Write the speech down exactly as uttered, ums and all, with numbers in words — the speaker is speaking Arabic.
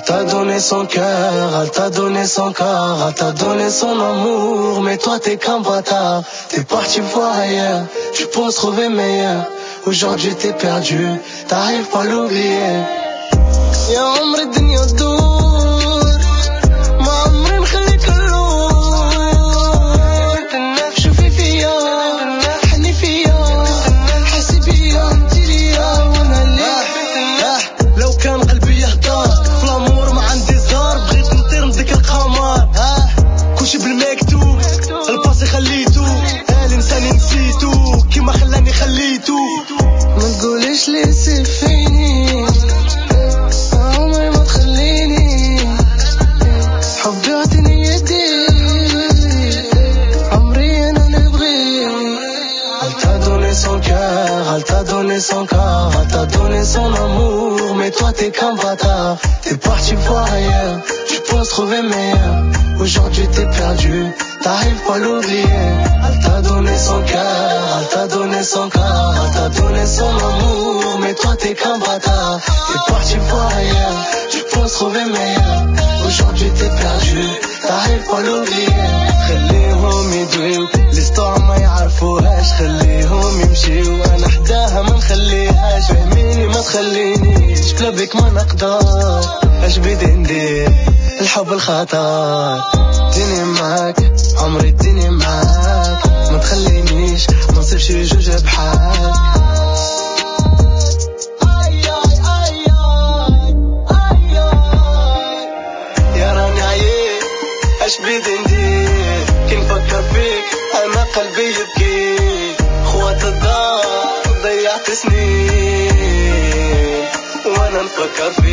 t'a donné son cœur, elle t'a donné son corps, elle t'a donné son amour, mais toi t'es qu'un bâtard. T'es parti voir ailleurs, tu penses trouver meilleur. Aujourd'hui t'es perdu, t'arrives pas à l'oublier. يا عمر الدنيا تدور ما عمري نخليك اللور. شوفي فيا حني فيا حسي بيا انتي ليا وانا ليك. لو كان قلبي يهدر في الامور ما عندي زهر، بغيت نطير نديك القمر كلشي بالمكتوب الباسي خليتو الانسان نسيتو كيما خلاني خليتو. ما تقوليش لي سي فيني عمري ما تخليني حبي عطيني يدي عمري انا نبغي. Elle t'a donné son cœur, elle t'a donné son corps, elle t'a donné son amour, mais toi t'es qu'un bâtard. T'es parti voir ailleurs, tu penses trouver meilleur. Aujourd'hui t'es perdu, t'arrives pas à l'oublier. Elle t'a donné son cœur, elle t'a donné son corps, elle t'a donné son amour, mais toi t'es qu'un bâtard. T'es parti voir ailleurs, tu penses trouver meilleur. Aujourd'hui t'es perdu, t'arrives pas à l'oublier. خليهم يدويو l'histoire ما يعرفوهاش، خليهم يمشيو وانا حداها ما نخليهاش. فهميني ما تخلينيش كلابك ما نقدر، اش بدي ندير الحب الخطر. اديني معاك عمري اديني معاك، ما تخلينيش ما نصيرش جوج بحال. يا راني عييت اش بدي ندير كي نفكر فيك انا قلبي يبكي. خوات الدار ضيعت سنين وانا نفكر فيك.